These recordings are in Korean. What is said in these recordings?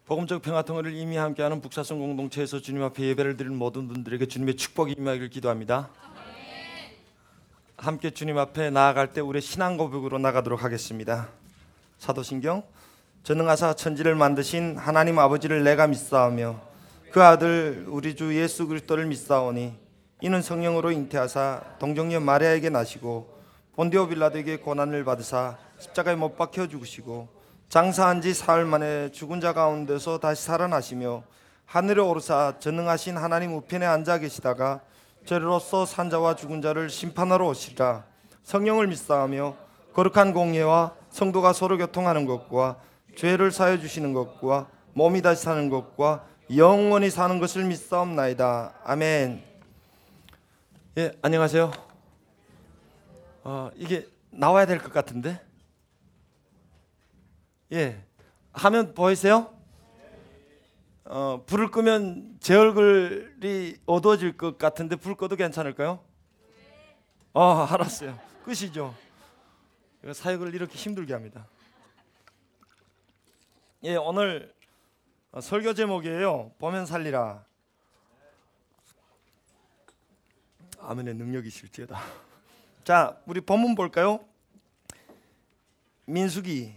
복음적 평화통일을 이미 함께하는 북사성 공동체에서 주님 앞에 예배를 드리는 모든 분들에게 주님의 축복이 임하기를 기도합니다. 함께 주님 앞에 나아갈 때 우리의 신앙 고백으로 나가도록 하겠습니다. 사도신경, 전능하사 천지를 만드신 하나님 아버지를 내가 믿사오며 그 아들 우리 주 예수 그리스도를 믿사오니 이는 성령으로 잉태하사 동정녀 마리아에게 나시고 본디오 빌라도에게 고난을 받으사 십자가에 못 박혀 죽으시고 장사한 지 사흘 만에 죽은 자 가운데서 다시 살아나시며 하늘에 오르사 전능하신 하나님 우편에 앉아 계시다가 죄로서 산자와 죽은 자를 심판하러 오시리라. 성령을 믿사오며 거룩한 공예와 성도가 서로 교통하는 것과 죄를 사해 주시는 것과 몸이 다시 사는 것과 영원히 사는 것을 믿사옵나이다. 아멘. 예, 안녕하세요. 이게 나와야 될 것 같은데. 예, 화면 보이세요? 불을 끄면 제 얼굴이 어두워질 것 같은데 불 꺼도 괜찮을까요? 알았어요. 끄시죠. 사역을 이렇게 힘들게 합니다. 예, 오늘 설교 제목이에요. 보면 살리라. 아멘의 능력이실지어다. 자, 우리 본문 볼까요? 민수기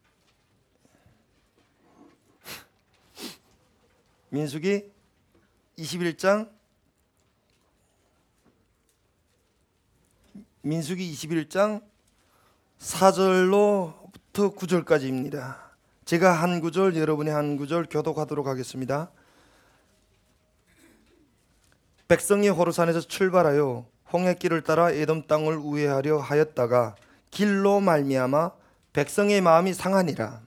21장 4절로부터 9절까지입니다. 제가 한 구절, 여러분이 한 구절 교독하도록 하겠습니다. 백성이 호르산에서 출발하여 홍해길을 따라 에돔 땅을 우회하려 하였다가 길로 말미암아 백성의 마음이 상하니라.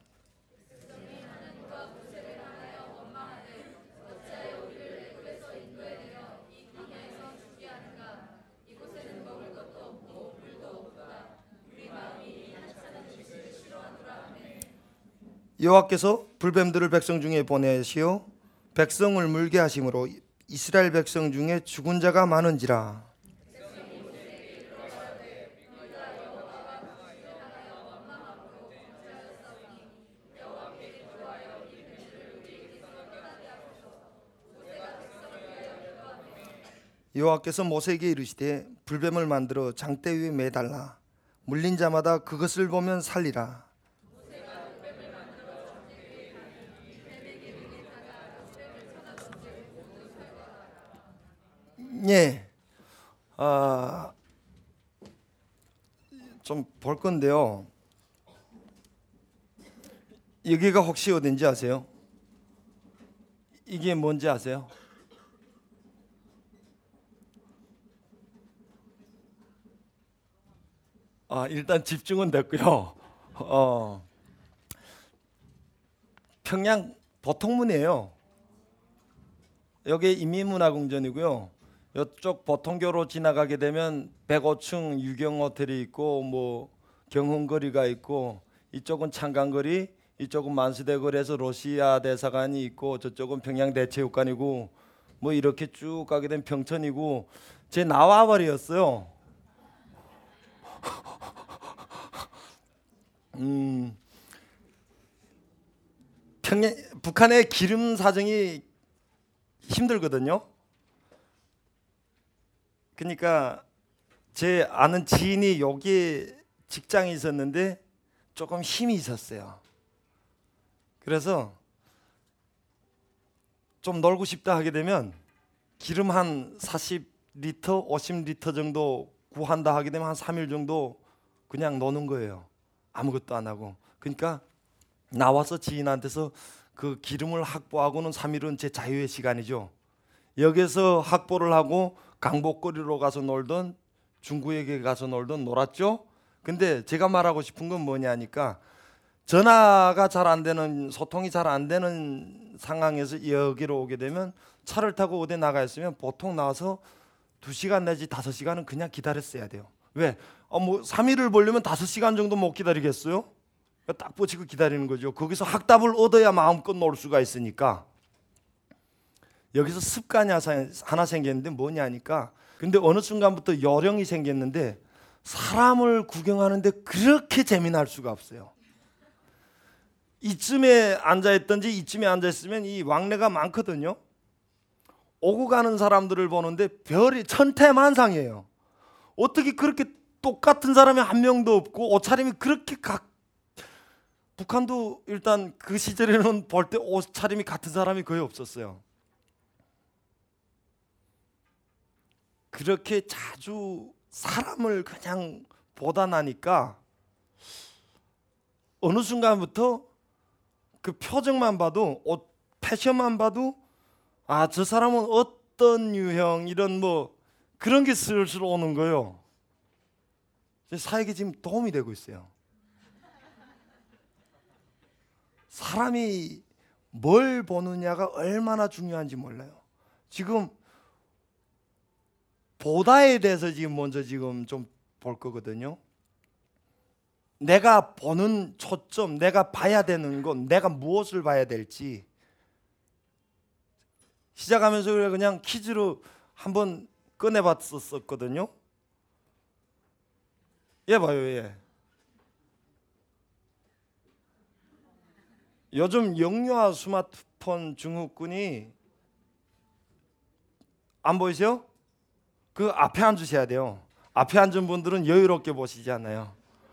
여호와께서 불뱀들을 백성 중에 보내시어 백성을 물게 하심으로 이스라엘 백성 중에 죽은 자가 많은지라. 여호와께서 모세에게 이르시되 불뱀을 만들어 장대 위에 매달라 물린 자마다 그것을 보면 살리라. 예, 좀 볼 건데요. 여기가 혹시 어딘지 아세요? 이게 뭔지 아세요? 일단 집중은 됐고요. 평양 보통문이에요. 여기 인민문화궁전이고요. 이쪽 보통교로 지나가게 되면 105층 유경호텔이 있고 뭐 경흥거리가 있고 이쪽은 창간거리, 이쪽은 만수대거리에서 러시아 대사관이 있고 저쪽은 평양대체육관이고 뭐 이렇게 쭉 가게 되면 평천이고 제 나와버렸어요. 북한의 기름 사정이 힘들거든요. 그러니까 제 아는 지인이 여기에 직장이 있었는데 조금 힘이 있었어요. 그래서 좀 놀고 싶다 하게 되면 기름 한 40리터, 50리터 정도 구한다 하게 되면 한 3일 정도 그냥 노는 거예요. 아무것도 안 하고. 그러니까 나와서 지인한테서 그 기름을 확보하고는 3일은 제 자유의 시간이죠. 여기서 확보를 하고 강복거리로 가서 놀던 중구에게 가서 놀던 놀았죠. 근데 제가 말하고 싶은 건 뭐냐니까 전화가 잘 안 되는, 소통이 잘 안 되는 상황에서 여기로 오게 되면 차를 타고 어디 나가 있으면 보통 나와서 2시간 내지 5시간은 그냥 기다렸어야 돼요. 왜? 뭐 3일을 보려면 5시간 정도 못 기다리겠어요? 딱 붙이고 기다리는 거죠. 거기서 확답을 얻어야 마음껏 놀 수가 있으니까. 여기서 습관이 하나 생겼는데 뭐냐니까, 근데 어느 순간부터 요령이 생겼는데 사람을 구경하는데 그렇게 재미날 수가 없어요. 이쯤에 앉아있든지 이쯤에 앉아있으면 이 왕래가 많거든요. 오고 가는 사람들을 보는데 별이 천태만상이에요. 어떻게 그렇게 똑같은 사람이 한 명도 없고 옷차림이 그렇게 북한도 일단 그 시절에는 볼 때 옷차림이 같은 사람이 거의 없었어요. 그렇게 자주 사람을 그냥 보다 나니까 어느 순간부터 그 표정만 봐도, 옷 패션만 봐도, 아, 저 사람은 어떤 유형, 이런 뭐 그런 게 슬슬 오는 거예요. 사역에 지금 도움이 되고 있어요. 사람이 뭘 보느냐가 얼마나 중요한지 몰라요. 지금 보다에 대해서 지금 먼저 지금 좀 볼 거거든요. 내가 보는 초점, 내가 봐야 되는 건 내가 무엇을 봐야 될지. 시작하면서 그냥 퀴즈로 한번 꺼내봤었거든요. 예, 봐요, 예. 요즘 영유아 스마트폰 증후군이 안 보이세요? 그 앞에 앉으셔야 돼요. 앞에 앉은 분들은 여유롭게 보시지 않아요.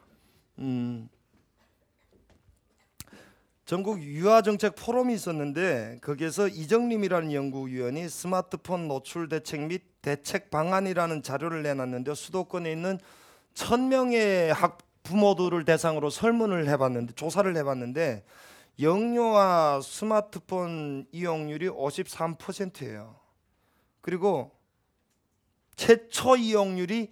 전국 유아정책 포럼이 있었는데 거기에서 이정림이라는 연구위원이 스마트폰 노출 대책 및 대책 방안이라는 자료를 내놨는데 수도권에 있는 1000명의 부모들을 대상으로 설문을 해봤는데, 조사를 해봤는데 영유아 스마트폰 이용률이 53%예요. 그리고 최초 이용률이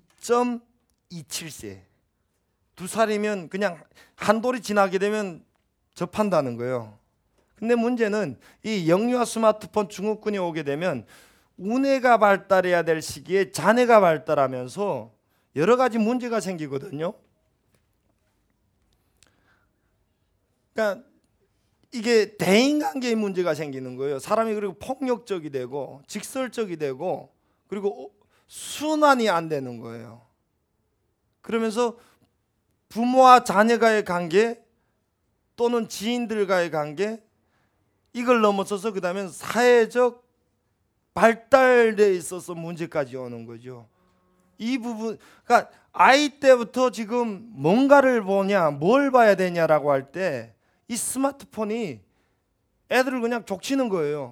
2.27세. 2살이면 그냥 한 돌이 지나게 되면 접한다는 거예요. 근데 문제는 이 영유아 스마트폰 증후군이 오게 되면 우뇌가 발달해야 될 시기에 자뇌가 발달하면서 여러 가지 문제가 생기거든요. 그러니까 이게 대인관계의 문제가 생기는 거예요. 사람이 그리고 폭력적이 되고 직설적이 되고 그리고 순환이 안 되는 거예요. 그러면서 부모와 자녀가의 관계 또는 지인들과의 관계, 이걸 넘어서서 그 다음에 사회적 발달에 있어서 문제까지 오는 거죠. 이 부분, 그러니까 아이 때부터 지금 뭔가를 보냐, 뭘 봐야 되냐라고 할 때 이 스마트폰이 애들을 그냥 족치는 거예요.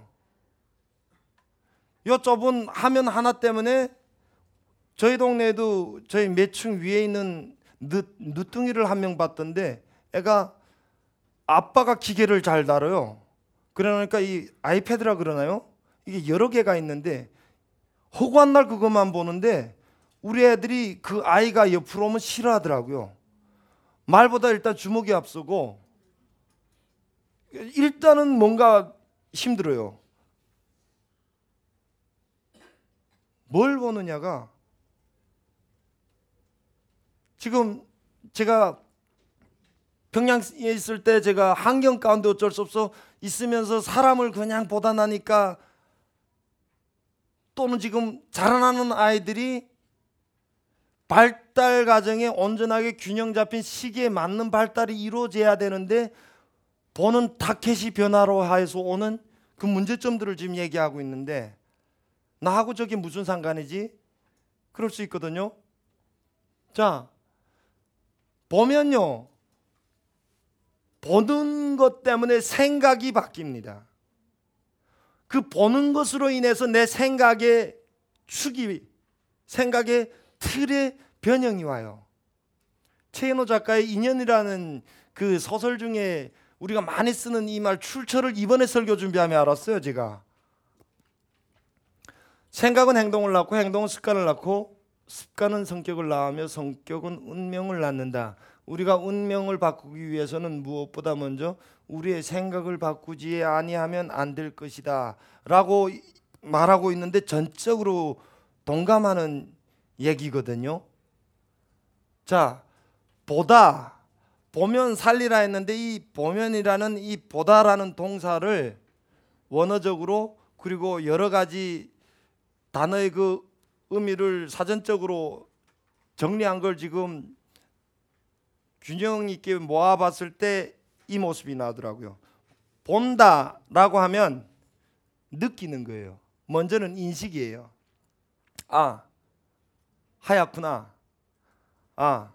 요 좁은 화면 하나 때문에 저희 동네에도 저희 몇 층 위에 있는 늦둥이를 한 명 봤던데, 애가 아빠가 기계를 잘 다뤄요. 그러니까 이 아이패드라 그러나요? 이게 여러 개가 있는데 허구한 날 그것만 보는데 우리 애들이 그 아이가 옆으로 오면 싫어하더라고요. 말보다 일단 주먹이 앞서고 일단은 뭔가 힘들어요. 뭘 보느냐가, 지금 제가 평양에 있을 때 제가 환경 가운데 어쩔 수 없어 있으면서 사람을 그냥 보다 나니까, 또는 지금 자라나는 아이들이 발달 과정에 온전하게 균형 잡힌 시기에 맞는 발달이 이루어져야 되는데 보는 타켓이 변화로 하여서 오는 그 문제점들을 지금 얘기하고 있는데, 나하고 저게 무슨 상관이지? 그럴 수 있거든요. 자, 보면요, 보는 것 때문에 생각이 바뀝니다. 그 보는 것으로 인해서 내 생각의 축이, 생각의 틀의 변형이 와요. 최인호 작가의 인연이라는 그 소설 중에 우리가 많이 쓰는 이 말, 출처를 이번에 설교 준비하며 알았어요. 제가 생각은 행동을 낳고 행동은 습관을 낳고 습관은 성격을 낳으며 성격은 운명을 낳는다. 우리가 운명을 바꾸기 위해서는 무엇보다 먼저 우리의 생각을 바꾸지 아니하면 안 될 것이다 라고 말하고 있는데 전적으로 동감하는 얘기거든요. 자, 보면 살리라 했는데 이 보면이라는 이 보다라는 동사를 원어적으로 그리고 여러 가지 단어의 그 의미를 사전적으로 정리한 걸 지금 균형 있게 모아봤을 때 이 모습이 나오더라고요. 본다라고 하면 느끼는 거예요. 먼저는 인식이에요. 아, 하얗구나. 아,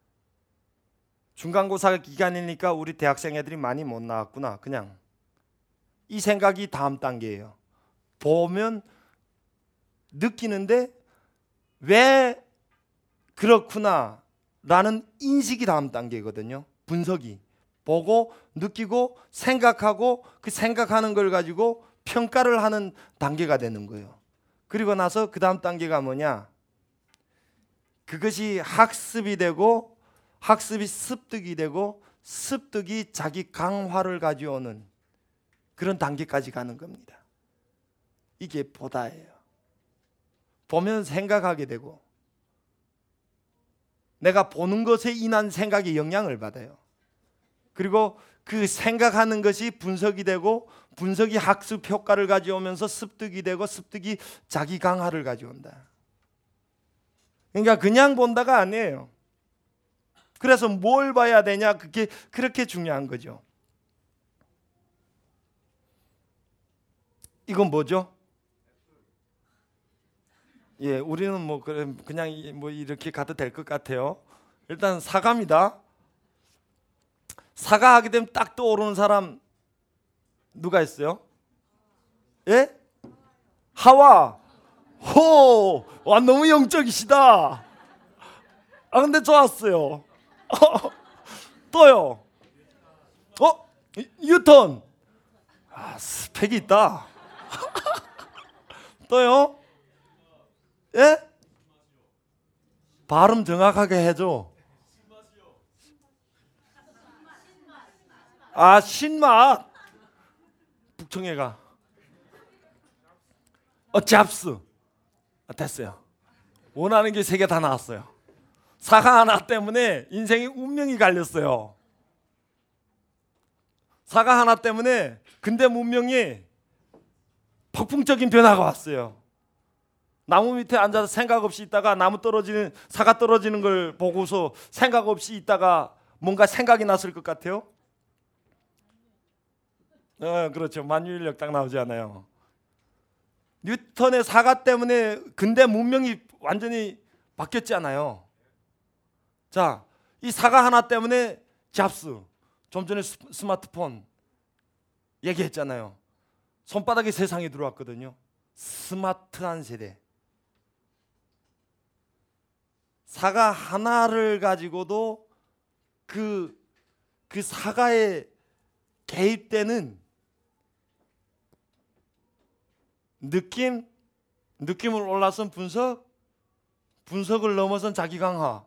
중간고사 기간이니까 우리 대학생 애들이 많이 못 나왔구나. 그냥 이 생각이 다음 단계예요. 보면 느끼는데 왜 그렇구나 라는 인식이 다음 단계거든요. 분석이. 보고 느끼고 생각하고 그 생각하는 걸 가지고 평가를 하는 단계가 되는 거예요. 그리고 나서 그 다음 단계가 뭐냐? 그것이 학습이 되고 학습이 습득이 되고 습득이 자기 강화를 가져오는 그런 단계까지 가는 겁니다. 이게 보다예요. 보면 생각하게 되고 내가 보는 것에 인한 생각에 영향을 받아요. 그리고 그 생각하는 것이 분석이 되고 분석이 학습 효과를 가져오면서 습득이 되고 습득이 자기 강화를 가져온다. 그러니까 그냥 본다가 아니에요. 그래서 뭘 봐야 되냐? 그게 그렇게 중요한 거죠. 이건 뭐죠? 예, 우리는 뭐 그냥 뭐 이렇게 가도 될 것 같아요. 일단 사과입니다. 사과하게 되면 딱 떠오르는 사람 누가 있어요? 예? 하와. 호, 와 너무 영적이시다. 아 근데 좋았어요. 또요. 뉴턴. 아 스펙이 있다. 또요. 예? 발음 정확하게 해줘. 아 신맛. 북청해가. 잡스. 됐어요. 원하는 게 3개 다 나왔어요. 사과 하나 때문에 인생의 운명이 갈렸어요. 사과 하나 때문에 근대 문명이 폭풍적인 변화가 왔어요. 나무 밑에 앉아서 생각 없이 있다가 나무 떨어지는 사과 떨어지는 걸 보고서 생각 없이 있다가 뭔가 생각이 났을 것 같아요. 그렇죠. 만유인력 딱 나오지 않아요. 뉴턴의 사과 때문에 근대 문명이 완전히 바뀌었잖아요. 자, 이 사과 하나 때문에 잡스, 좀 전에 스마트폰 얘기했잖아요. 손바닥에 세상이 들어왔거든요. 스마트한 세대. 사과 하나를 가지고도 그 사과에 개입되는 느낌을 올라선 분석을 넘어선 자기 강화.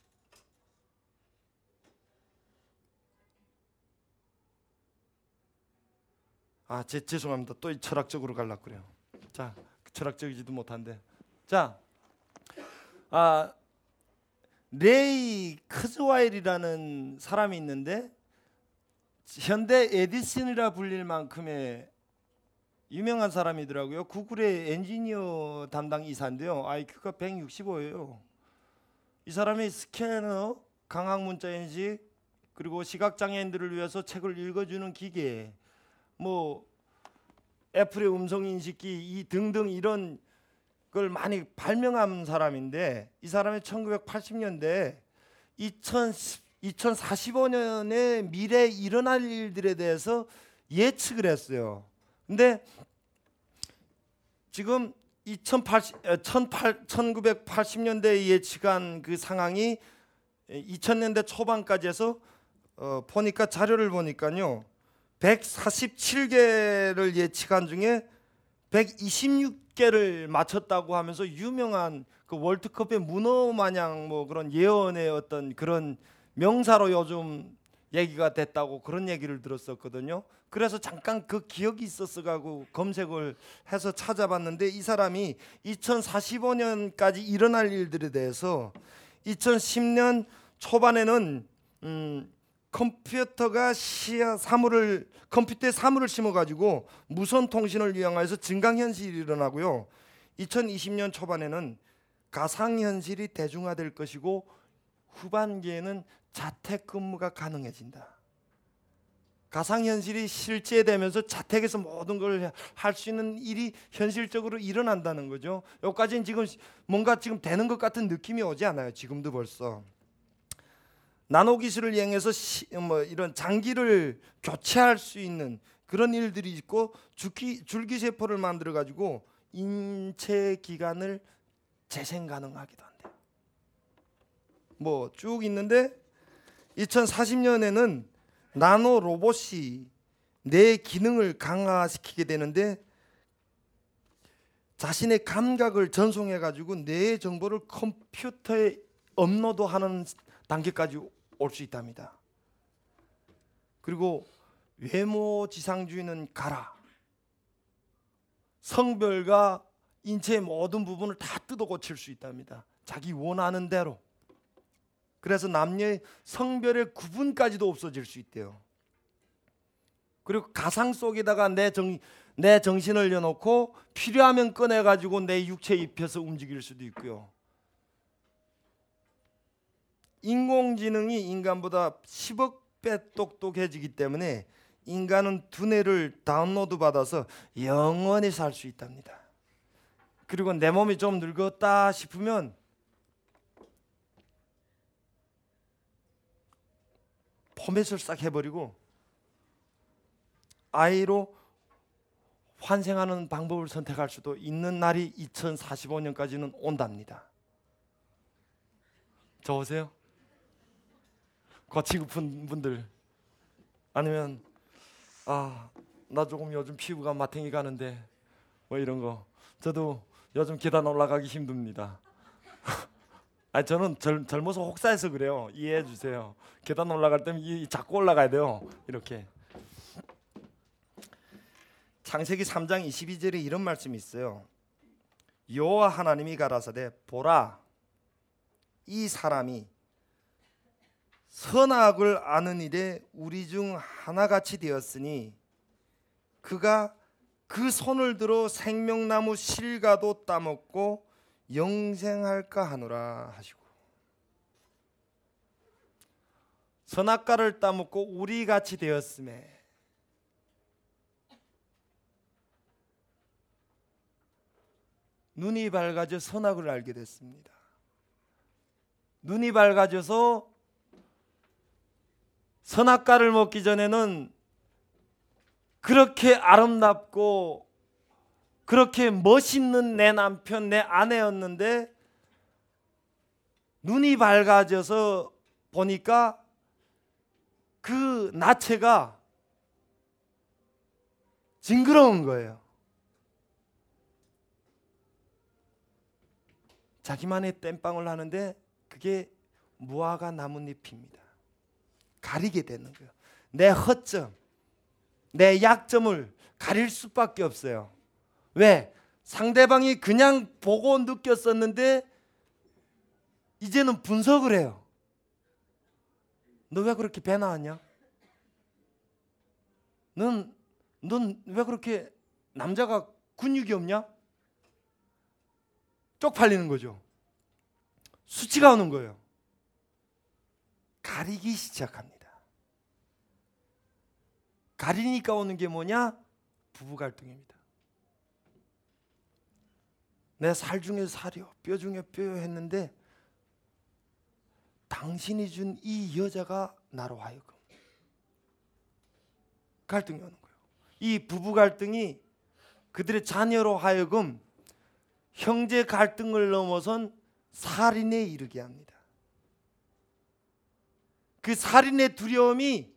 죄송합니다. 또 철학적으로 가려고 그래요. 자, 철학적이지도 못한데. 자, 레이 크즈와일이라는 사람이 있는데 현대 에디슨이라 불릴 만큼의 유명한 사람이더라고요. 구글의 엔지니어 담당 이사인데요. IQ가 165예요. 이 사람이 스캐너, 강학문자 인식, 그리고 시각장애인들을 위해서 책을 읽어주는 기계, 뭐 애플의 음성인식기 이 등등 이런 걸 많이 발명한 사람인데 이 사람이 1980년대 2045년의 미래에 일어날 일들에 대해서 예측을 했어요. 근데 지금 1980년대에 예측한 그 상황이 2000년대 초반까지 해서 보니까 자료를 보니까요. 147개를 예측한 중에 126개를 맞췄다고 하면서 유명한 그 월드컵의 문어 마냥 뭐 그런 예언의 어떤 그런 명사로 요즘 얘기가 됐다고 그런 얘기를 들었었거든요. 그래서 잠깐 그 기억이 있었어 가지고 검색을 해서 찾아봤는데 이 사람이 2045년까지 일어날 일들에 대해서 2010년 초반에는 컴퓨터에 사물을 심어 가지고 무선 통신을 이용해서 증강현실이 일어나고요. 2020년 초반에는 가상현실이 대중화될 것이고 후반기에는 자택근무가 가능해진다. 가상현실이 실제되면서 자택에서 모든 걸 할 수 있는 일이 현실적으로 일어난다는 거죠. 여기까지는 지금 뭔가 지금 되는 것 같은 느낌이 오지 않아요. 지금도 벌써 나노 기술을 이용해서 이런 장기를 교체할 수 있는 그런 일들이 있고, 줄기세포를 만들어 가지고 인체 기관을 재생 가능하기도 한대요. 뭐 쭉 있는데 2040년에는 나노 로봇이 뇌 기능을 강화시키게 되는데, 자신의 감각을 전송해 가지고 뇌의 정보를 컴퓨터에 업로드하는 단계까지 올 수 있답니다. 그리고 외모 지상주의는 가라. 성별과 인체의 모든 부분을 다 뜯어 고칠 수 있답니다. 자기 원하는 대로. 그래서 남녀의 성별의 구분까지도 없어질 수 있대요. 그리고 가상 속에다가 내 정신을 넣어놓고 필요하면 꺼내가지고 내 육체에 입혀서 움직일 수도 있고요. 인공지능이 인간보다 10억 배 똑똑해지기 때문에 인간은 두뇌를 다운로드 받아서 영원히 살 수 있답니다. 그리고 내 몸이 좀 늙었다 싶으면 포맷을 싹 해버리고 아이로 환생하는 방법을 선택할 수도 있는 날이 2045년까지는 온답니다. 좋으세요? 거치고픈 분들, 아니면 나 조금 요즘 피부가 마탱이 가는데 뭐 이런 거, 저도 요즘 계단 올라가기 힘듭니다. 저는 젊어서 혹사해서 그래요. 이해해 주세요. 계단 올라갈 때면 자꾸 올라가야 돼요. 이렇게. 창세기 3장 22절에 이런 말씀이 있어요. 여호와 하나님이 가라사대 보라, 이 사람이 선악을 아는 일에 우리 중 하나같이 되었으니 그가 그 손을 들어 생명나무 실과도 따먹고 영생할까 하노라 하시고, 선악과를 따먹고 우리같이 되었음에 눈이 밝아져 선악을 알게 됐습니다. 눈이 밝아져서 선악과를 먹기 전에는 그렇게 아름답고 그렇게 멋있는 내 남편, 내 아내였는데 눈이 밝아져서 보니까 그 나체가 징그러운 거예요. 자기만의 땜빵을 하는데 그게 무화과 나뭇잎입니다. 가리게 되는 거예요. 내 허점, 내 약점을 가릴 수밖에 없어요. 왜? 상대방이 그냥 보고 느꼈었는데 이제는 분석을 해요. 너 왜 그렇게 배 나왔냐? 넌 왜 그렇게 남자가 근육이 없냐? 쪽팔리는 거죠. 수치가 오는 거예요. 가리기 시작합니다. 가리니까 오는 게 뭐냐? 부부 갈등입니다. 내 살 중에 살이요, 뼈 중에 뼈요 했는데 당신이 준 이 여자가 나로 하여금 갈등이 오는 거예요. 이 부부 갈등이 그들의 자녀로 하여금 형제 갈등을 넘어선 살인에 이르게 합니다. 그 살인의 두려움이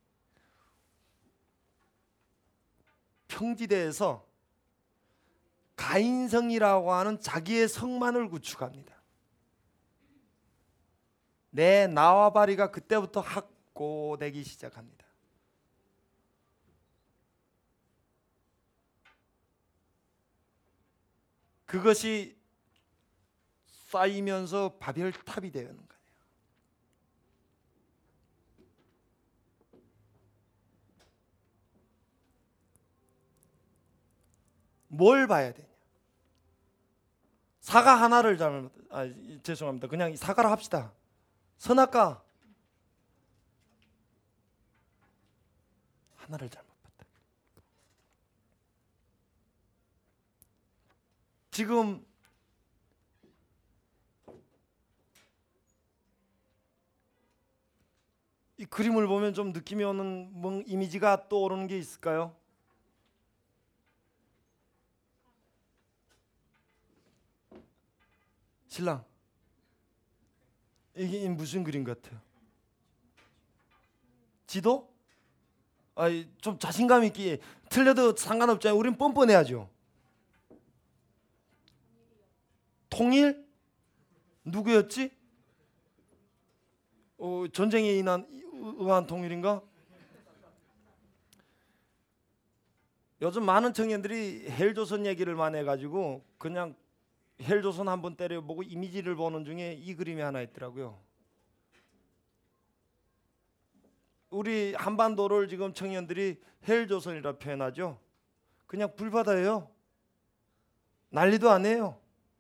평지대에서 가인성이라고 하는 자기의 성만을 구축합니다. 내 나와바리가 그때부터 확고되기 시작합니다. 그것이 쌓이면서 바벨탑이 되는 거예요. 뭘 봐야 되냐? 사과 하나를 죄송합니다. 그냥 사과를 합시다. 선악과 하나를 잘못 봤다. 지금 이 그림을 보면 좀 느낌이 오는 이미지가 떠오르는 게 있을까요? 신랑, 이게 무슨 그림 같아요? 지도? 좀 자신감 있게, 틀려도 상관없잖아요. 우린 뻔뻔해야죠. 통일? 누구였지? 전쟁에 의한 통일인가? 요즘 많은 청년들이 헬조선 얘기를 많이 해가지고 그냥 헬조선 한번 때려보고 이미지를 보는 중에 이 그림이 하나 있더라고요. 우리 한반도를 지금 청년들이 헬조선이라 표현하죠. 그냥 불바다예요. 난리도 안 해요.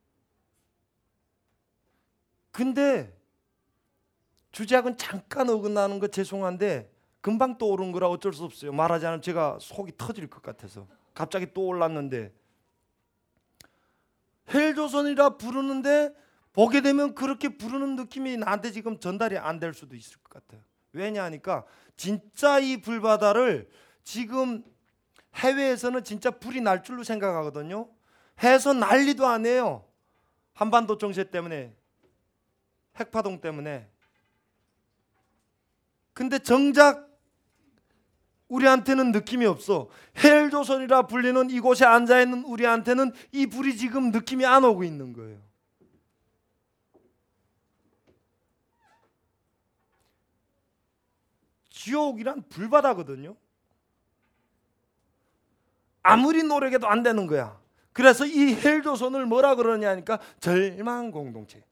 근데 주제하고는 잠깐 어긋나는 거 죄송한데 금방 떠오른 거라 어쩔 수 없어요. 말하지 않으면 제가 속이 터질 것 같아서 갑자기 떠올랐는데, 헬조선이라 부르는데 보게 되면 그렇게 부르는 느낌이 나한테 지금 전달이 안 될 수도 있을 것 같아요. 왜냐 하니까 진짜 이 불바다를 지금 해외에서는 진짜 불이 날 줄로 생각하거든요. 해서 난리도 안 해요. 한반도 정세 때문에, 핵파동 때문에. 근데 정작 우리한테는 느낌이 없어. 헬조선이라 불리는 이곳에 앉아있는 우리한테는 이 불이 지금 느낌이 안 오고 있는 거예요. 지옥이란 불바다거든요. 아무리 노력해도 안 되는 거야. 그래서 이 헬조선을 뭐라 그러냐니까 절망 공동체.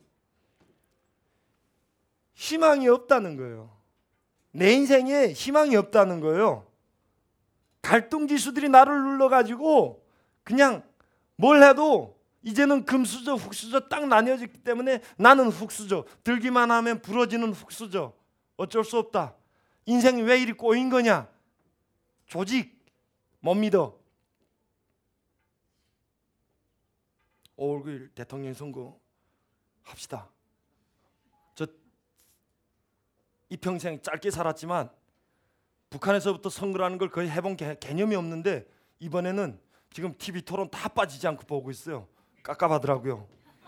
희망이 없다는 거예요. 내 인생에 희망이 없다는 거예요. 갈등 지수들이 나를 눌러가지고 그냥 뭘 해도 이제는 금수저 흙수저 딱 나뉘어졌기 때문에 나는 흙수저, 들기만 하면 부러지는 흙수저. 어쩔 수 없다. 인생이 왜 이리 꼬인 거냐? 조직 못 믿어. 5월 9일 대통령 선거 합시다. 이 평생 짧게 살았지만 북한에서부터 선거라는 걸 거의 해본 개념이 없는데 이번에는 지금 TV 토론 다 빠지지 않고 보고 있어요. 깝깝하더라고요.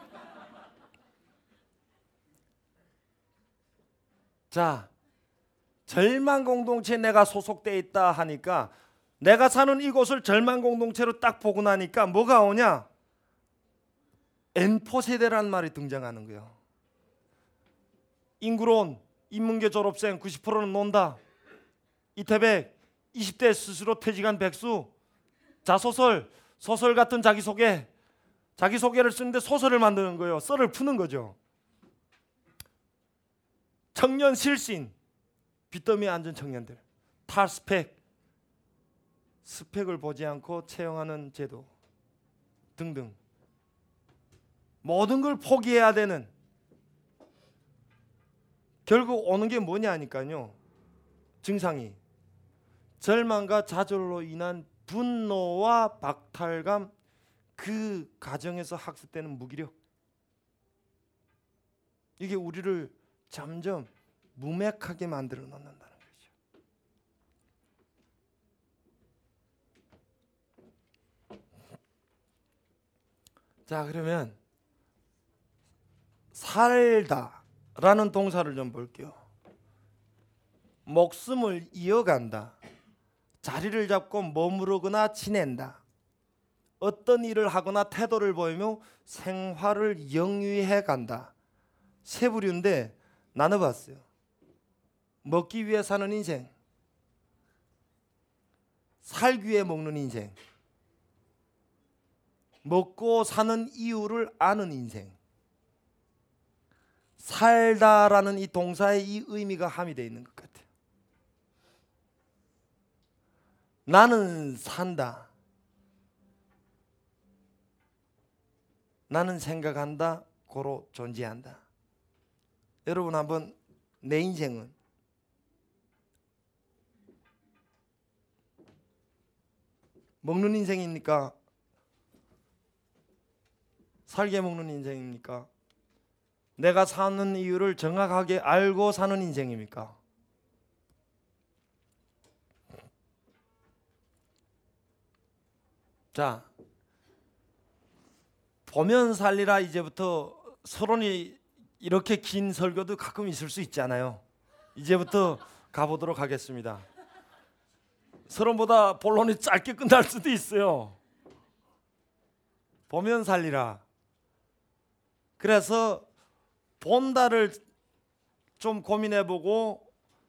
자, 절망 공동체에 내가 소속돼 있다 하니까 내가 사는 이곳을 절망 공동체로 딱 보고 나니까 뭐가 오냐? N포 세대라는 말이 등장하는 거예요. 인구론 인문계 졸업생 90%는 논다. 이태백 20대 스스로 퇴직한 백수. 자소설, 소설 같은 자기소개를 쓰는데 소설을 만드는 거예요. 썰을 푸는 거죠. 청년 실신, 빚더미에 앉은 청년들. 탈스펙, 스펙을 보지 않고 채용하는 제도 등등. 모든 걸 포기해야 되는, 결국 오는 게 뭐냐니까요. 증상이 절망과 좌절로 인한 분노와 박탈감, 그 과정에서 학습되는 무기력. 이게 우리를 점점 무맥하게 만들어 놓는다는 거죠. 자, 그러면 살다라는 동사를 좀 볼게요. 목숨을 이어간다. 자리를 잡고 머무르거나 지낸다. 어떤 일을 하거나 태도를 보이며 생활을 영위해 간다. 세 부류인데 나눠봤어요. 먹기 위해 사는 인생, 살기 위해 먹는 인생, 먹고 사는 이유를 아는 인생. 살다라는 이 동사에 이 의미가 함유되어 있는 것 같아요. 나는 산다. 나는 생각한다. 고로 존재한다. 여러분 한번 내 인생은 먹는 인생입니까? 살게 먹는 인생입니까? 내가 사는 이유를 정확하게 알고 사는 인생입니까? 자, 보면 살리라. 이제부터 서론이 이렇게 긴 설교도 가끔 있을 수 있잖아요. 이제부터 가보도록 하겠습니다. 서론보다 본론이 짧게 끝날 수도 있어요. 보면 살리라. 그래서 본다를 좀 고민해보고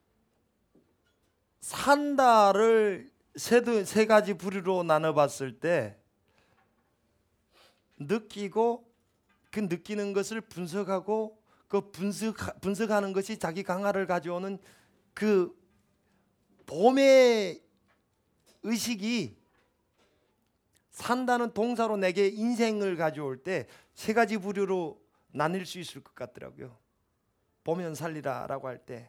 산다를 세 가지 부류로 나눠봤을 때 느끼고 그 느끼는 것을 분석하고 그 분석하는 것이 자기 강화를 가져오는 그 봄의 의식이 산다는 동사로 내게 인생을 가져올 때 세 가지 부류로 나뉠 수 있을 것 같더라고요. 보면 살리라라고 할 때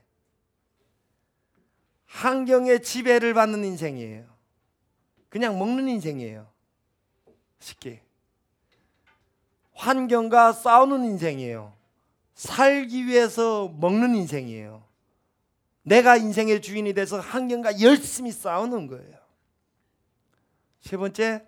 환경의 지배를 받는 인생이에요. 그냥 먹는 인생이에요. 쉽게. 환경과 싸우는 인생이에요. 살기 위해서 먹는 인생이에요. 내가 인생의 주인이 돼서 환경과 열심히 싸우는 거예요. 세 번째,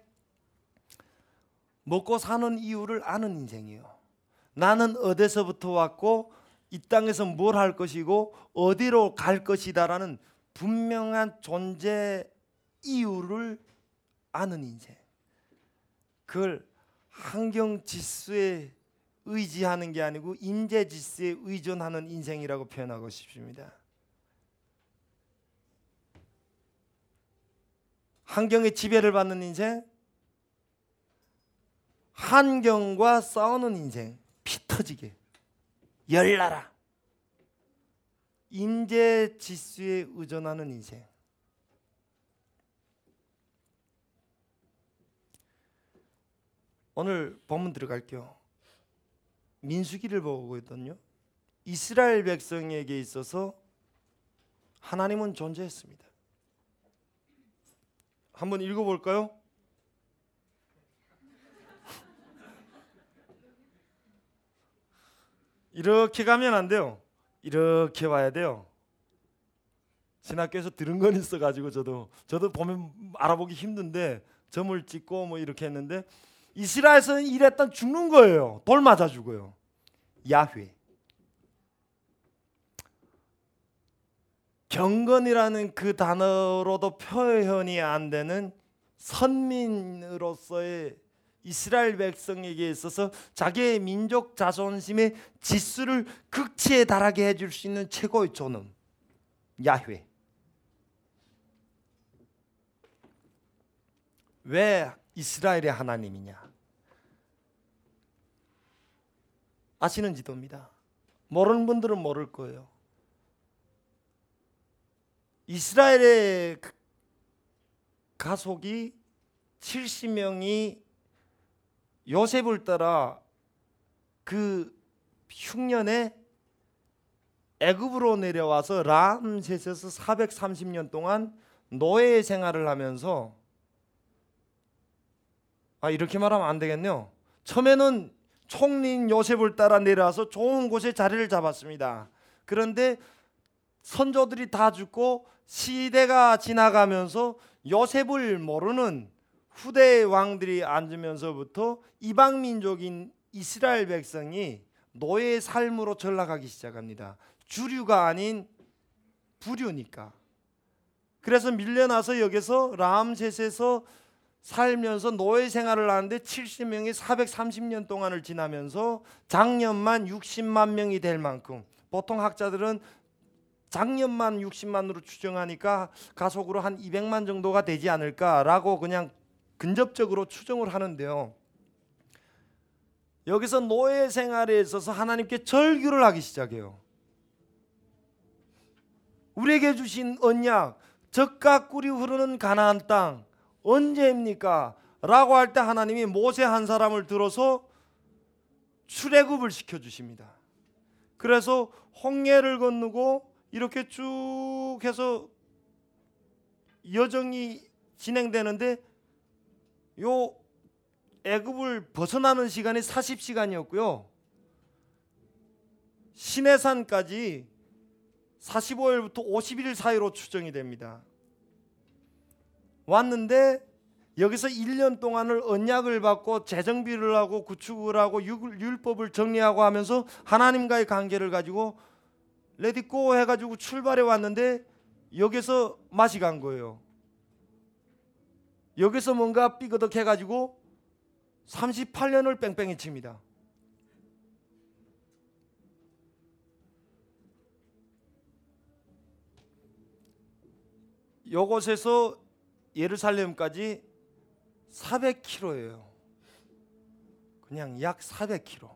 먹고 사는 이유를 아는 인생이에요. 나는 어디서부터 왔고 이 땅에서 뭘 할 것이고 어디로 갈 것이다라는 분명한 존재 이유를 아는 인생. 그걸 환경 지수에 의지하는 게 아니고 인재 지수에 의존하는 인생이라고 표현하고 싶습니다. 환경의 지배를 받는 인생, 환경과 싸우는 인생, 피 터지게 열나라. 인재 지수에 의존하는 인생. 오늘 본문 들어갈게요. 민수기를 보고 있거든요. 이스라엘 백성에게 있어서 하나님은 존재했습니다. 한번 읽어볼까요? 이렇게 가면 안 돼요. 이렇게 와야 돼요. 신학교에서 들은 건 있어가지고 저도 보면 알아보기 힘든데 점을 찍고 뭐 이렇게 했는데 이스라엘에서는 이랬던 죽는 거예요. 돌 맞아 죽어요. 야훼. 경건이라는 그 단어로도 표현이 안 되는 선민으로서의 이스라엘 백성에게 있어서 자기의 민족 자존심의 지수를 극치에 달하게 해줄 수 있는 최고의 존엄, 야훼. 왜 이스라엘의 하나님이냐? 아시는 지도입니다. 모르는 분들은 모를 거예요. 이스라엘의 가족이 70명이 요셉을 따라 그 흉년에 애굽으로 내려와서 람세스에서 430년 동안 노예 생활을 하면서 이렇게 말하면 안 되겠네요. 처음에는 총리인 요셉을 따라 내려와서 좋은 곳에 자리를 잡았습니다. 그런데 선조들이 다 죽고 시대가 지나가면서 요셉을 모르는 후대 왕들이 앉으면서부터 이방 민족인 이스라엘 백성이 노예의 삶으로 전락하기 시작합니다. 주류가 아닌 부류니까. 그래서 밀려나서 여기서 람세스에서 살면서 노예 생활을 하는데 70명이 430년 동안을 지나면서 장년만 60만 명이 될 만큼, 보통 학자들은 장년만 60만으로 추정하니까 가속으로 한 200만 정도가 되지 않을까라고 그냥 근접적으로 추정을 하는데요. 여기서 노예 생활에 있어서 하나님께 절규를 하기 시작해요. 우리에게 주신 언약, 젖과 꿀이 흐르는 가나안 땅 언제입니까? 라고 할 때 하나님이 모세 한 사람을 들어서 출애굽을 시켜주십니다. 그래서 홍해를 건너고 이렇게 쭉 해서 여정이 진행되는데 요 애굽을 벗어나는 시간이 40시간이었고요. 시내산까지 45일부터 50일 사이로 추정이 됩니다. 왔는데 여기서 1년 동안을 언약을 받고 재정비를 하고 구축을 하고 율법을 정리하고 하면서 하나님과의 관계를 가지고 레디고 해가지고 출발해 왔는데 여기서 맛이 간 거예요. 여기서 뭔가 삐그덕 해가지고 38년을 뺑뺑이 칩니다. 요곳에서 예루살렘까지 400km예요. 그냥 약 400km.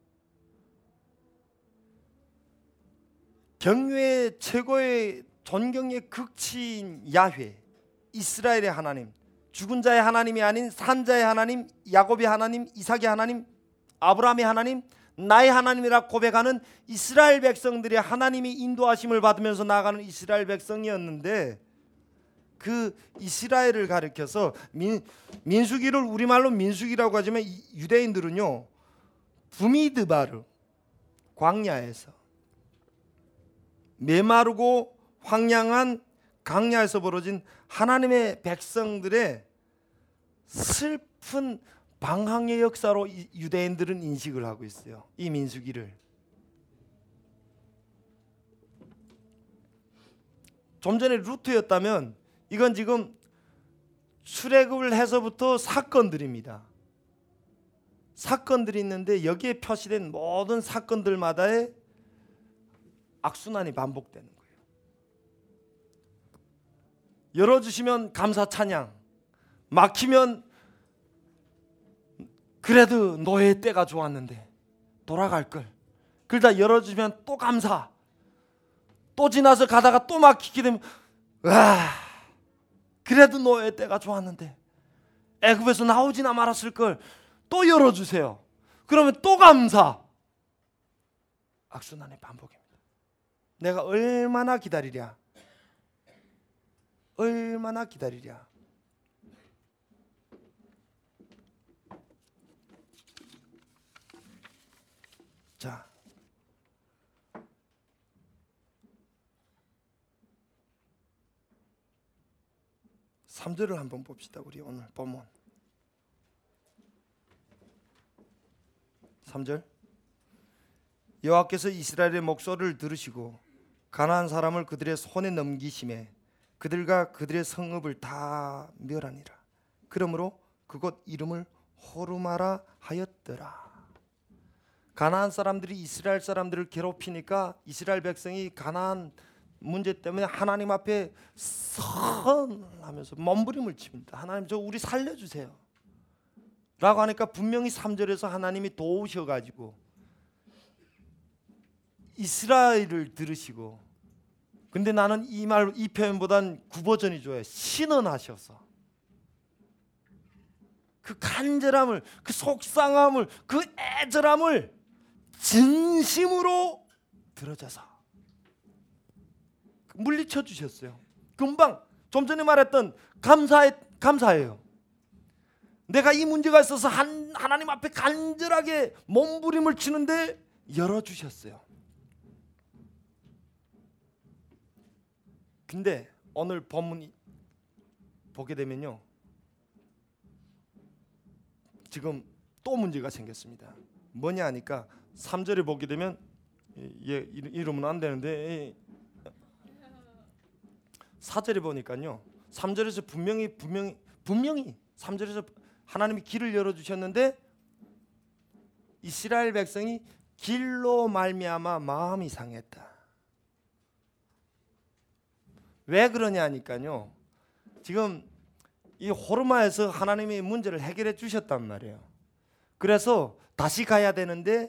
경외의 최고의 존경의 극치인 야훼, 이스라엘의 하나님, 죽은 자의 하나님이 아닌 산자의 하나님, 야곱의 하나님, 이삭의 하나님, 아브라함의 하나님, 나의 하나님이라 고백하는 이스라엘 백성들이 하나님이 인도하심을 받으면서 나아가는 이스라엘 백성이었는데, 그 이스라엘을 가리켜서 민수기를 우리말로 민수기라고 하지만 유대인들은요, 부미드바르, 광야에서 메마르고 황량한 강야에서 벌어진 하나님의 백성들의 슬픈 방황의 역사로 유대인들은 인식을 하고 있어요. 이 민수기를. 좀 전에 루트였다면 이건 지금 출애굽을 해서부터 사건들입니다. 사건들이 있는데 여기에 표시된 모든 사건들마다의 악순환이 반복되는 거예요. 열어주시면 감사 찬양, 막히면 그래도 노예의 때가 좋았는데 돌아갈 걸, 그러다 열어주시면 또 감사, 또 지나서 가다가 또 막히게 되면 그래도 노예의 때가 좋았는데 애굽에서 나오지나 말았을 걸, 또 열어주세요. 그러면 또 감사. 악순환의 반복입니다. 내가 얼마나 기다리랴, 얼마나 기다리랴. 자, (3절을) 한번 봅시다. 우리 오늘 본문 3절. 여호와께서 이스라엘의 목소리를 들으시고 가나안 사람을 그들의 손에 넘기심에 그들과 그들의 성읍을 다 멸하니라. 그러므로 그곳 이름을 호르마라 하였더라. 가나안 사람들이 이스라엘 사람들을 괴롭히니까 이스라엘 백성이 가나안 문제 때문에 하나님 앞에 선하면서 몸부림을 칩니다. 하나님, 저 우리 살려주세요 라고 하니까 분명히 3절에서 하나님이 도우셔가지고 이스라엘을 들으시고, 근데 나는 이 표현보단 9버전이 좋아요. 신원하셔서 그 간절함을, 그 속상함을, 그 애절함을 진심으로 들어줘서 물리쳐 주셨어요. 금방 좀 전에 말했던 감사해요. 내가 이 문제가 있어서 하나님 앞에 간절하게 몸부림을 치는데 열어주셨어요. 근데 오늘 본문 보게 되면요, 지금 또 문제가 생겼습니다. 뭐냐 하니까 3절에 보게 되면 이러면 안 되는데 4절에 보니까요, 3절에서 분명히 3절에서 하나님이 길을 열어주셨는데 이스라엘 백성이 길로 말미암아 마음이 상했다. 왜 그러냐 하니까요, 지금 이 호르마에서 하나님이 문제를 해결해 주셨단 말이에요. 그래서 다시 가야 되는데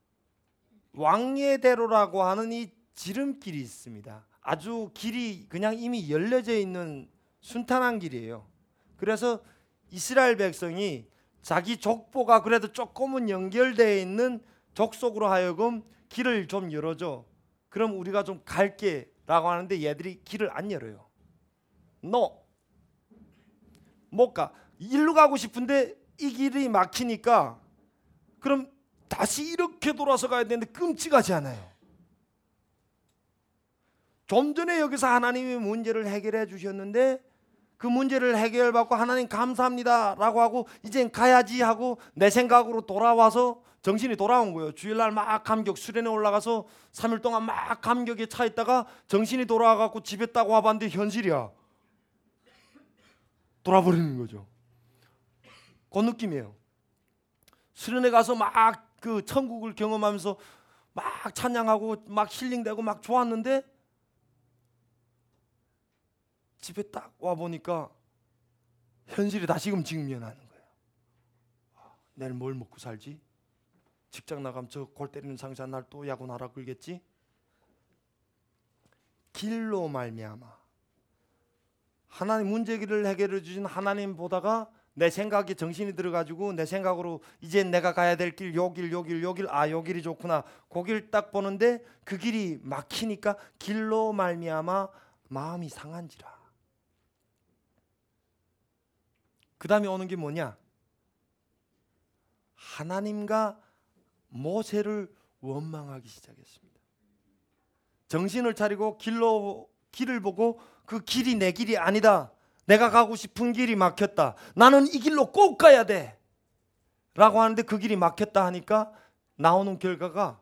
왕예대로라고 하는 이 지름길이 있습니다. 아주 길이 그냥 이미 열려져 있는 순탄한 길이에요. 그래서 이스라엘 백성이 자기 족보가 그래도 조금은 연결되어 있는 족속으로 하여금 길을 좀 열어줘, 그럼 우리가 좀 갈게 라고 하는데 얘들이 길을 안 열어요. 못 가. 일로 가고 싶은데 이 길이 막히니까 그럼 다시 이렇게 돌아서 가야 되는데 끔찍하지 않아요. 좀 전에 여기서 하나님이 문제를 해결해 주셨는데 그 문제를 해결받고 하나님 감사합니다 라고 하고 이젠 가야지 하고 내 생각으로 돌아와서 정신이 돌아온 거예요. 주일날 막 감격 수련회 올라가서 3일 동안 막 감격에 차 있다가 정신이 돌아와갖고 집에 딱 와봤는데 현실이야. 돌아버리는 거죠. 그 느낌이에요. 수련회 가서 막 그 천국을 경험하면서 막 찬양하고 막 힐링되고 막 좋았는데 집에 딱 와보니까 현실이 다시금 직면하는 거예요. 내일 뭘 먹고 살지? 직장 나가면 저 골 때리는 상사 날 또 야구 나라 끌겠지? 길로 말미암아 하나님 문제를 해결해 주신 하나님 보다가 내 생각에 정신이 들어가지고 내 생각으로 이제 내가 가야 될 길 요 길 아 요 길이 좋구나 그 길 딱 보는데 그 길이 막히니까 길로 말미암아 마음이 상한지라. 그 다음에 오는 게 뭐냐? 하나님과 모세를 원망하기 시작했습니다. 정신을 차리고 길을 보고 그 길이 내 길이 아니다. 내가 가고 싶은 길이 막혔다. 나는 이 길로 꼭 가야 돼. 라고 하는데 그 길이 막혔다 하니까 나오는 결과가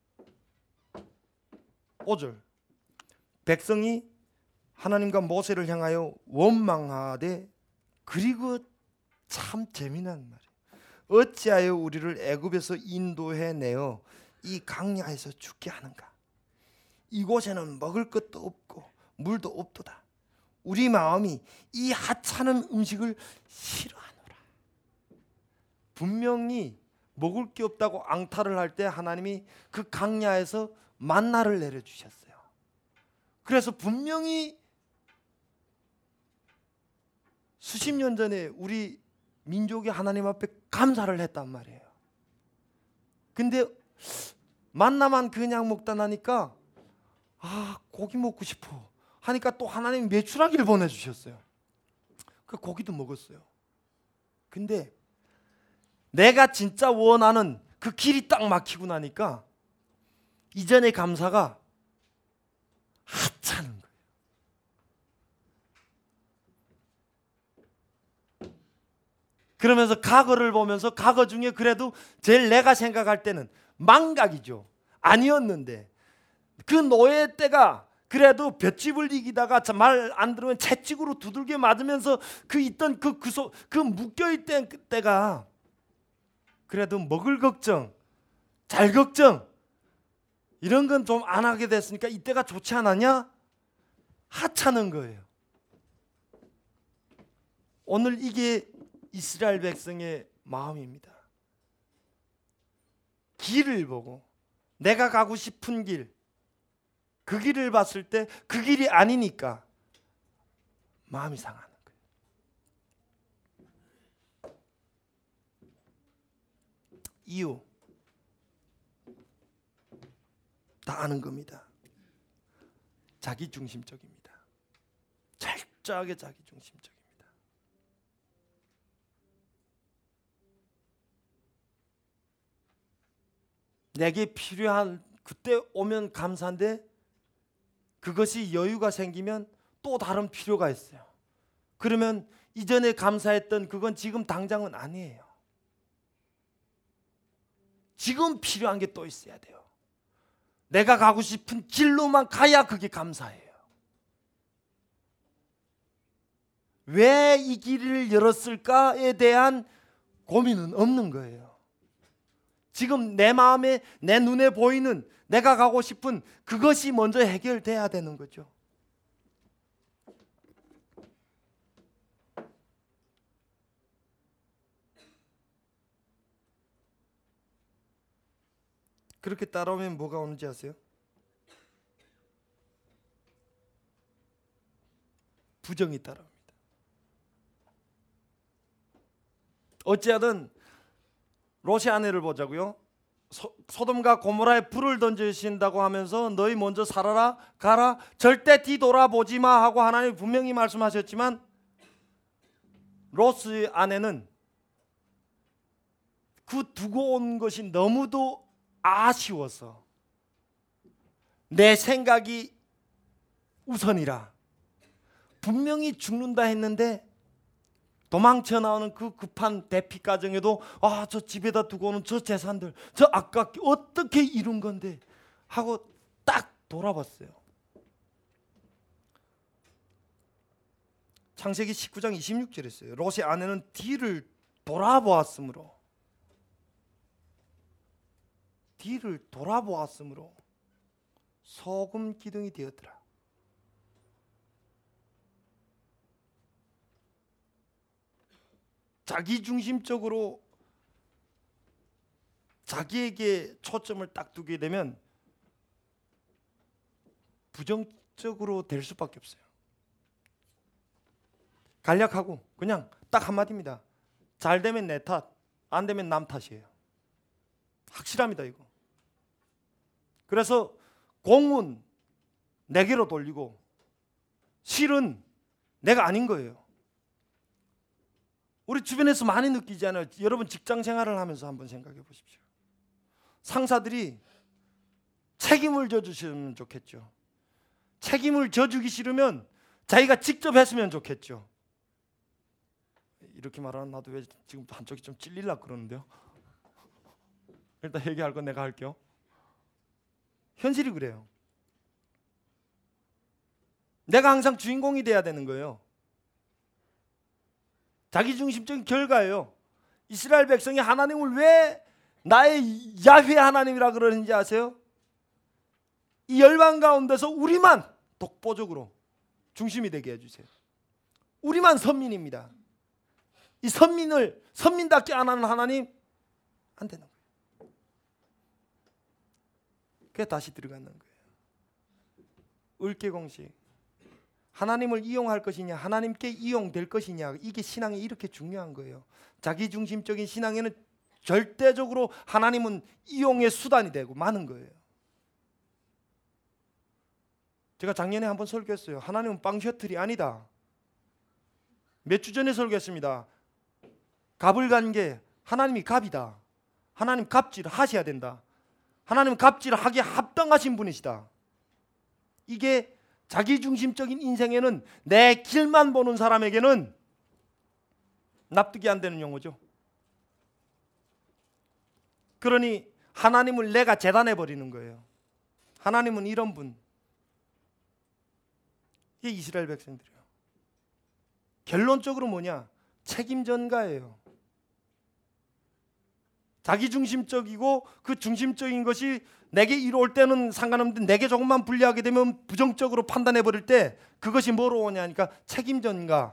5절. 백성이 하나님과 모세를 향하여 원망하되 그리고 참 재미난 말이에요. 어찌하여 우리를 애굽에서 인도해 내어 이 강야에서 죽게 하는가? 이곳에는 먹을 것도 없고 물도 없도다. 우리 마음이 이 하찮은 음식을 싫어하노라. 분명히 먹을 게 없다고 앙탈을 할 때 하나님이 그 강야에서 만나를 내려주셨어요. 그래서 분명히 수십 년 전에 우리 민족이 하나님 앞에 감사를 했단 말이에요. 근데 만나만 그냥 먹다 나니까 고기 먹고 싶어 하니까 또 하나님 메추라기를 보내주셨어요. 그 고기도 먹었어요. 근데 내가 진짜 원하는 그 길이 딱 막히고 나니까 이전의 감사가 하찮은 거예요. 그러면서 과거를 보면서 과거 중에 그래도 제일 내가 생각할 때는 망각이죠. 아니었는데 그 노예 때가 그래도 볏짚을 이기다가 말 안 들으면 채찍으로 두들겨 맞으면서 그 있던 그 묶여있던 때가 그래도 먹을 걱정, 잘 걱정 이런 건 좀 안 하게 됐으니까 이때가 좋지 않았냐? 하찮은 거예요. 오늘 이게 이스라엘 백성의 마음입니다. 길을 보고 내가 가고 싶은 길, 그 길을 봤을 때 그 길이 아니니까 마음이 상하는 거예요. 이유 다 아는 겁니다. 자기중심적입니다. 철저하게 자기중심적입니다. 내게 필요한 그때 오면 감사한데 그것이 여유가 생기면 또 다른 필요가 있어요. 그러면 이전에 감사했던 그건 지금 당장은 아니에요. 지금 필요한 게 또 있어야 돼요. 내가 가고 싶은 길로만 가야 그게 감사해요. 왜 이 길을 열었을까에 대한 고민은 없는 거예요. 지금 내 마음에 내 눈에 보이는 내가 가고 싶은 그것이 먼저 해결돼야 되는 거죠. 그렇게 따라오면 뭐가 오는지 아세요? 부정이 따라옵니다. 어찌하든 롯의 아내를 보자고요. 소돔과 고모라에 불을 던지신다고 하면서 너희 먼저 살아라 가라 절대 뒤돌아보지 마 하고 하나님이 분명히 말씀하셨지만 롯의 아내는 그 두고 온 것이 너무도 아쉬워서 내 생각이 우선이라 분명히 죽는다 했는데 도망쳐 나오는 그 급한 대피 과정에도 저 집에다 두고 오는 저 재산들 저 아깝게 어떻게 이룬 건데 하고 딱 돌아봤어요. 창세기 19장 26절에 있어요. 롯의 아내는 뒤를 돌아보았으므로 소금 기둥이 되었더라. 자기중심적으로 자기에게 초점을 딱 두게 되면 부정적으로 될 수밖에 없어요. 간략하고 그냥 딱 한마디입니다. 잘 되면 내 탓, 안 되면 남 탓이에요. 확실합니다 이거. 그래서 공은 내게로 돌리고 실은 내가 아닌 거예요. 우리 주변에서 많이 느끼지 않아요? 여러분 직장 생활을 하면서 한번 생각해 보십시오. 상사들이 책임을 져주시면 좋겠죠. 책임을 져주기 싫으면 자기가 직접 했으면 좋겠죠. 이렇게 말하면 나도 왜 지금부터 한쪽이 좀 찔리려고 그러는데요. 일단 얘기할 건 내가 할게요. 현실이 그래요. 내가 항상 주인공이 돼야 되는 거예요. 자기중심적인 결과예요. 이스라엘 백성이 하나님을 왜 나의 야훼 하나님이라 그러는지 아세요? 이 열방 가운데서 우리만 독보적으로 중심이 되게 해주세요. 우리만 선민입니다. 이 선민을 선민답게 안 하는 하나님 안 되는 거예요. 그게 다시 들어가는 거예요. 을개공식. 하나님을 이용할 것이냐 하나님께 이용될 것이냐 이게 신앙이 이렇게 중요한 거예요. 자기중심적인 신앙에는 절대적으로 하나님은 이용의 수단이 되고 마는 거예요. 제가 작년에 한번 설교했어요. 하나님은 빵 셔틀이 아니다. 몇 주 전에 설교했습니다. 갑을 간 게 하나님이 갑이다. 하나님 갑질을 하셔야 된다. 하나님은 갑질을 하기에 합당하신 분이시다. 이게 자기중심적인 인생에는 내 길만 보는 사람에게는 납득이 안 되는 용어죠. 그러니 하나님을 내가 재단해 버리는 거예요. 하나님은 이런 분. 이게 이스라엘 백성들이에요. 결론적으로 뭐냐? 책임 전가예요. 자기중심적이고 그 중심적인 것이 내게 이루어올 때는 상관없는데 내게 조금만 불리하게 되면 부정적으로 판단해 버릴 때 그것이 뭐로 오냐 하니까 책임 전가.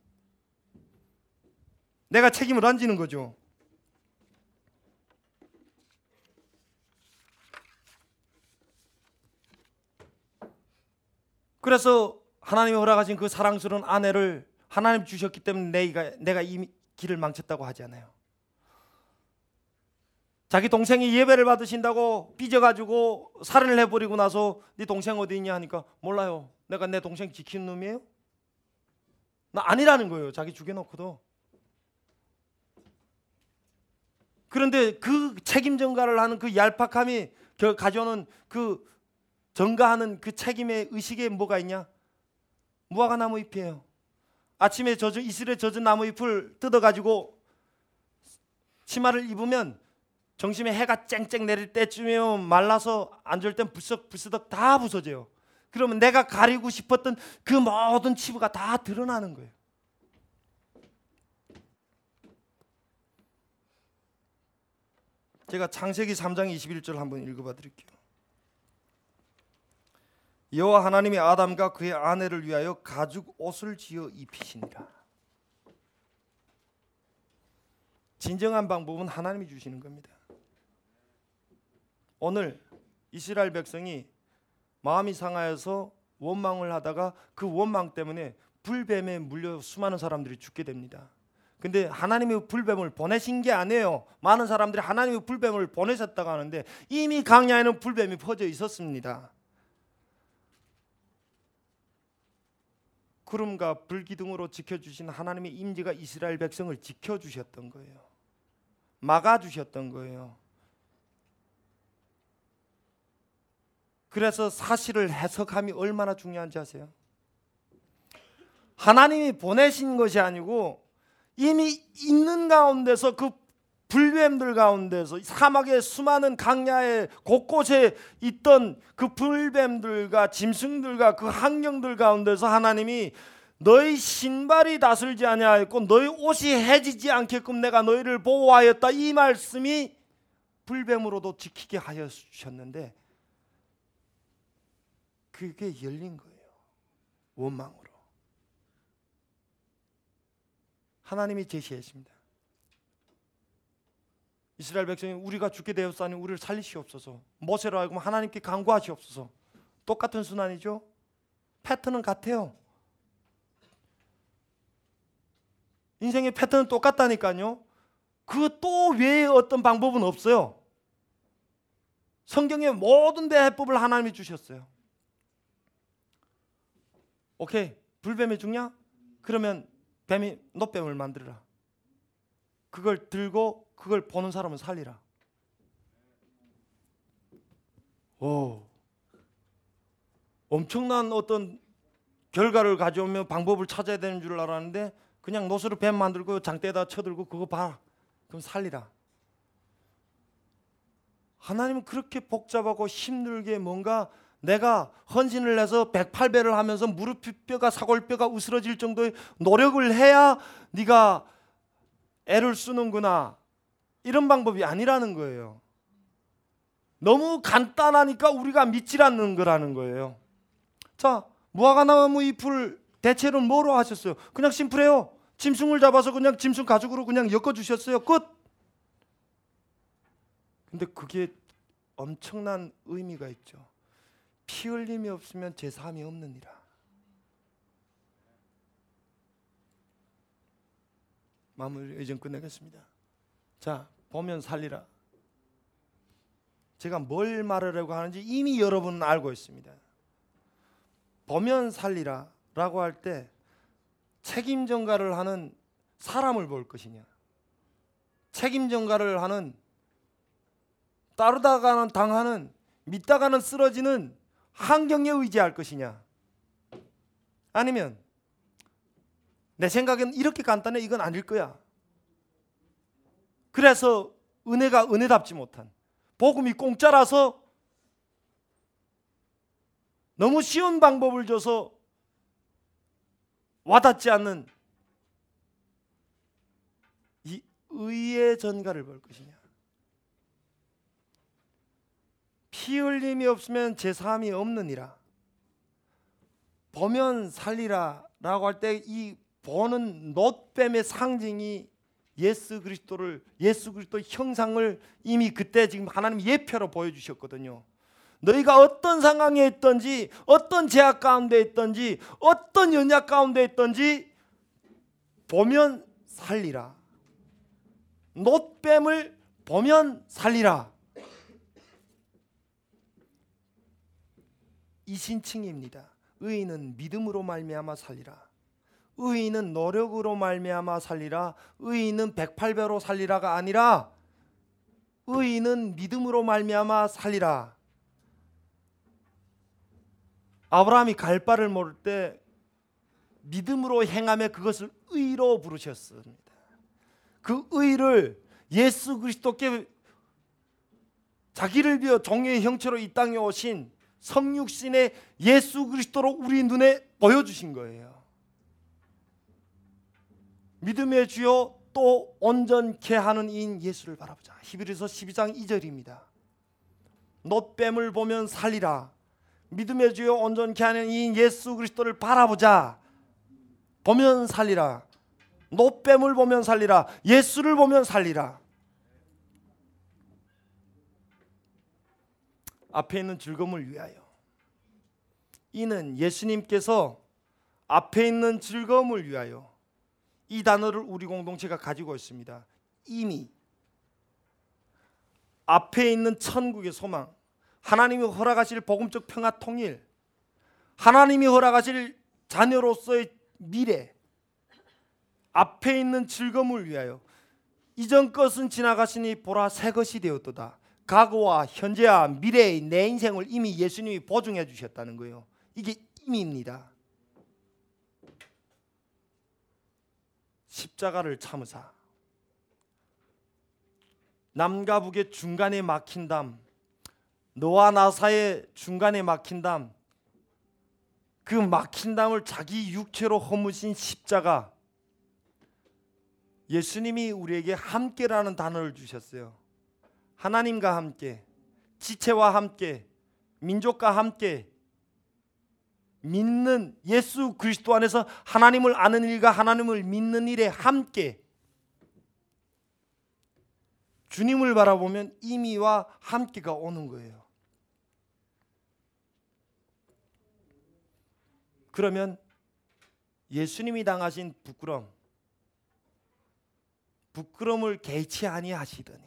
내가 책임을 안 지는 거죠. 그래서 하나님이 허락하신 그 사랑스러운 아내를 하나님 주셨기 때문에 내가 이 길을 망쳤다고 하지 않아요. 자기 동생이 예배를 받으신다고 삐져가지고 살인을 해버리고 나서 네 동생 어디 있냐 하니까 몰라요. 내가 내 동생 지키는 놈이에요? 나 아니라는 거예요. 자기 죽여놓고도. 그런데 그 책임 전가를 하는 그 얄팍함이 가져오는 그 전가하는 그 책임의 의식에 뭐가 있냐? 무화과 나무 잎이에요. 아침에 이슬에 젖은 나무 잎을 뜯어가지고 치마를 입으면 정심에 해가 쨍쨍 내릴 때쯤이면 말라서 안 좋을 땐 불썩불썩 다 부서져요. 그러면 내가 가리고 싶었던 그 모든 치부가 다 드러나는 거예요. 제가 창세기 3장 21절 한번 읽어봐 드릴게요. 여호와 하나님이 아담과 그의 아내를 위하여 가죽 옷을 지어 입히시니라. 진정한 방법은 하나님이 주시는 겁니다. 오늘 이스라엘 백성이 마음이 상하여서 원망을 하다가 그 원망 때문에 불뱀에 물려 수많은 사람들이 죽게 됩니다. 근데 하나님이 불뱀을 보내신 게 아니에요. 많은 사람들이 하나님이 불뱀을 보내셨다고 하는데 이미 광야에는 불뱀이 퍼져 있었습니다. 구름과 불기둥으로 지켜주신 하나님의 임재가 이스라엘 백성을 지켜주셨던 거예요. 막아주셨던 거예요. 그래서 사실을 해석함이 얼마나 중요한지 아세요? 하나님이 보내신 것이 아니고 이미 있는 가운데서 그 불뱀들 가운데서 사막의 수많은 강야의 곳곳에 있던 그 불뱀들과 짐승들과 그 환경들 가운데서 하나님이 너희 신발이 다슬지 아니하였고 너희 옷이 해지지 않게끔 내가 너희를 보호하였다, 이 말씀이 불뱀으로도 지키게 하여 주셨는데 그게 열린 거예요. 원망으로. 하나님이 제시했습니다. 이스라엘 백성이 우리가 죽게 되었사니 우리를 살리시옵소서. 모세로 하여금 하나님께 간구하시옵소서. 똑같은 순환이죠. 패턴은 같아요. 인생의 패턴은 똑같다니까요. 그 또 외에 어떤 방법은 없어요. 성경의 모든 대해법을 하나님이 주셨어요. 오케이, 불뱀이 죽냐? 그러면 뱀이 놋뱀을 만들어라. 그걸 들고 그걸 보는 사람은 살리라. 오, 엄청난 어떤 결과를 가져오면 방법을 찾아야 되는 줄 알았는데 그냥 놋으로 뱀 만들고 장대에다 쳐들고 그거 봐, 그럼 살리라. 하나님은 그렇게 복잡하고 힘들게 뭔가 내가 헌신을 해서 108배를 하면서 무릎뼈가 사골뼈가 으스러질 정도의 노력을 해야 네가 애를 쓰는구나, 이런 방법이 아니라는 거예요. 너무 간단하니까 우리가 믿질 않는 거라는 거예요. 자, 무화과나무 잎을 대체로 뭐로 하셨어요? 그냥 심플해요. 짐승을 잡아서 그냥 짐승 가죽으로 그냥 엮어주셨어요. 끝. 근데 그게 엄청난 의미가 있죠. 피 흘림이 없으면 제사함이 없느니라. 마무리 이전 끝내겠습니다. 자, 보면 살리라. 제가 뭘 말하려고 하는지 이미 여러분은 알고 있습니다. 보면 살리라 라고 할 때 책임 전가를 하는 사람을 볼 것이냐, 책임 전가를 하는 따르다가는 당하는 믿다가는 쓰러지는 환경에 의지할 것이냐, 아니면 내 생각에는 이렇게 간단해, 이건 아닐 거야. 그래서 은혜가 은혜답지 못한, 복음이 공짜라서 너무 쉬운 방법을 줘서 와닿지 않는 이 의의 전가를 볼 것이냐. 피 흘림이 없으면 제사함이 없느니라. 보면 살리라 라고 할 때 이 보는 놋뱀의 상징이 예수 그리스도의 형상을 이미 그때 지금 하나님 예표로 보여주셨거든요. 너희가 어떤 상황에 있든지, 어떤 제약 가운데 있든지, 어떤 연약 가운데 있든지 보면 살리라. 놋뱀을 보면 살리라. 이신칭입니다. 의인은 믿음으로 말미암아 살리라. 의인은 노력으로 말미암아 살리라. 의인은 108배로 살리라가 아니라 의인은 믿음으로 말미암아 살리라. 아브라함이 갈 바를 모를 때 믿음으로 행하며 그것을 의로 부르셨습니다. 그 의를 예수 그리스도께 자기를 비어 종의 형체로 이 땅에 오신 성육신의 예수 그리스도로 우리 눈에 보여주신 거예요. 믿음의 주요 또 온전케 하는 이인 예수를 바라보자. 히브리서 12장 2절입니다. 놋뱀을 보면 살리라. 믿음의 주요 온전케 하는 이인 예수 그리스도를 바라보자. 보면 살리라. 놋뱀을 보면 살리라. 예수를 보면 살리라. 앞에 있는 즐거움을 위하여. 이는 예수님께서 앞에 있는 즐거움을 위하여, 이 단어를 우리 공동체가 가지고 있습니다. 이미 앞에 있는 천국의 소망, 하나님이 허락하실 복음적 평화 통일, 하나님이 허락하실 자녀로서의 미래, 앞에 있는 즐거움을 위하여 이전 것은 지나가시니 보라 새 것이 되었도다. 과거와 현재와 미래의 내 인생을 이미 예수님이 보증해 주셨다는 거예요. 이게 임의입니다. 십자가를 참으사 남과 북의 중간에 막힌 담, 너와 나 사이의 중간에 막힌 담, 그 막힌 담을 자기 육체로 허무신 십자가, 예수님이 우리에게 함께라는 단어를 주셨어요. 하나님과 함께, 지체와 함께, 민족과 함께, 믿는 예수 그리스도 안에서 하나님을 아는 일과 하나님을 믿는 일에 함께, 주님을 바라보면 임의와 함께가 오는 거예요. 그러면 예수님이 당하신 부끄러움을 개의치 아니하시더니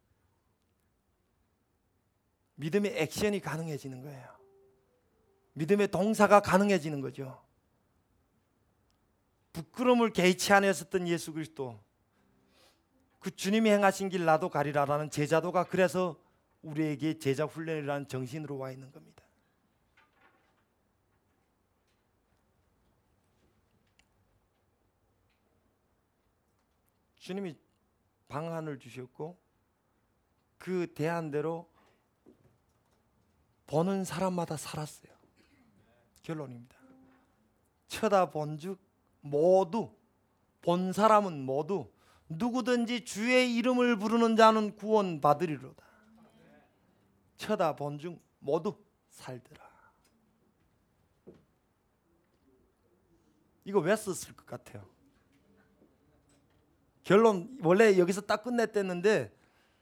믿음의 액션이 가능해지는 거예요. 믿음의 동사가 가능해지는 거죠. 부끄러움을 개의치 아니하셨던 예수 그리스도, 그 주님이 행하신 길 나도 가리라라는 제자도가 그래서 우리에게 제자 훈련이라는 정신으로 와 있는 겁니다. 주님이 방안을 주셨고 그 대안대로 보는 사람마다 살았어요. 결론입니다. 쳐다본즉 모두, 본 사람은 모두 누구든지 주의 이름을 부르는 자는 구원받으리로다. 쳐다본즉 모두 살더라. 이거 왜 썼을 것 같아요? 결론 원래 여기서 딱 끝냈댔는데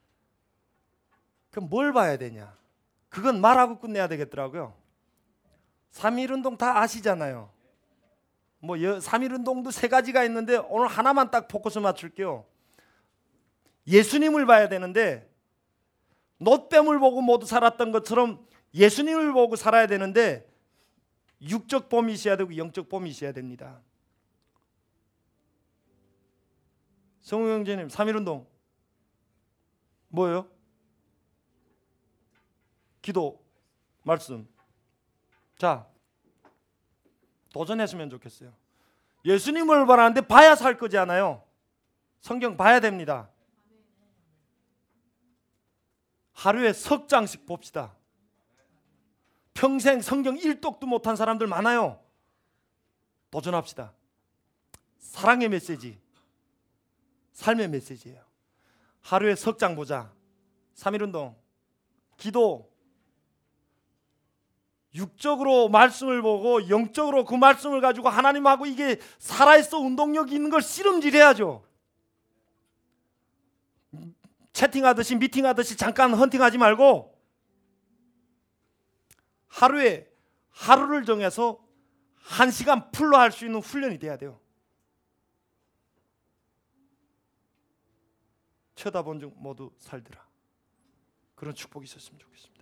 그럼 뭘 봐야 되냐? 그건 말하고 끝내야 되겠더라고요. 3.1운동 다 아시잖아요. 3.1운동도 세 가지가 있는데 오늘 하나만 딱 포커스 맞출게요. 예수님을 봐야 되는데 놋뱀을 보고 모두 살았던 것처럼 예수님을 보고 살아야 되는데 육적 범이 있어야 되고 영적 범이 있어야 됩니다. 성우 형제님 3.1운동 뭐예요? 기도, 말씀. 자, 도전했으면 좋겠어요. 예수님을 바라는데 봐야 살 거지 않아요? 성경 봐야 됩니다. 하루에 석 장씩 봅시다. 평생 성경 1독도 못한 사람들 많아요. 도전합시다. 사랑의 메시지, 삶의 메시지예요. 하루에 석 장 보자. 3.1운동, 기도, 육적으로 말씀을 보고 영적으로 그 말씀을 가지고 하나님하고 이게 살아있어 운동력이 있는 걸 씨름질해야죠. 채팅하듯이 미팅하듯이 잠깐 헌팅하지 말고 하루에 하루를 정해서 1시간 풀로 할 수 있는 훈련이 돼야 돼요. 쳐다본 중 모두 살더라. 그런 축복이 있었으면 좋겠습니다.